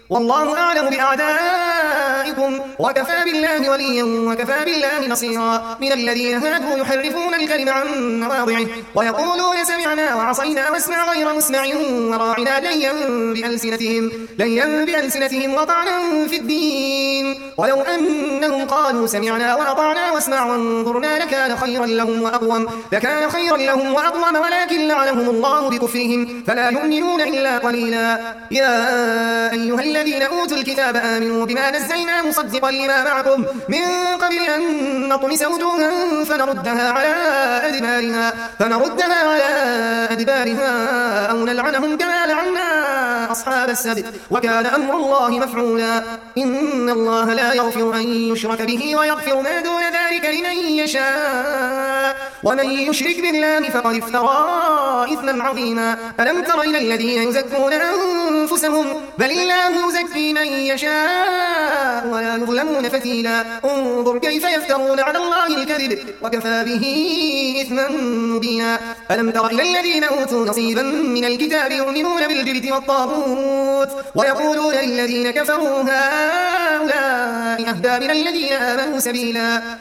والله أعلم بأعدائكم وكفى بالله وليا وكفى بالله نصيرا. من الذين هادوا يحرفون الكلم عن مواضعه ويقولون سمعنا وعصينا واسمع غير مسمع وراعنا ليا بألسنتهم وطعنا في الدين. ولو أنهم قالوا سمعنا وأطعنا واسمع وانظرنا لكان خيرا لهم وأقوم ولكن لعنهم الله بكفرهم فلا يؤمنون إلا قليلا. يا أيها الذين أوتوا الكتاب آمنوا بما نزلنا مصدقا لما معكم من قبل أن نطمس وجوها فنردها على أدبارها أو نلعنهم كما لعنا أصحاب السبت وكان أمر الله مفعولا. إن الله لا يغفر أن يشرك به ويغفر ما دون ذلك لمن يشاء ومن يشرك بالله فقد افترى إثما عظيما. ألم تر إلى الذين يزكون أنفسهم بل الله يزكي من يشاء ولا يظلمون فتيلا. انظر كيف يفترون على الله الكذب وكفى به إثما مبينا. ألم تر إلى الذين أوتوا نصيبا من الكتاب يؤمنون بالجبت والطاغوت ويقولون للذين كفروا هؤلاء أهدى من الذين آمنوا سبيلا.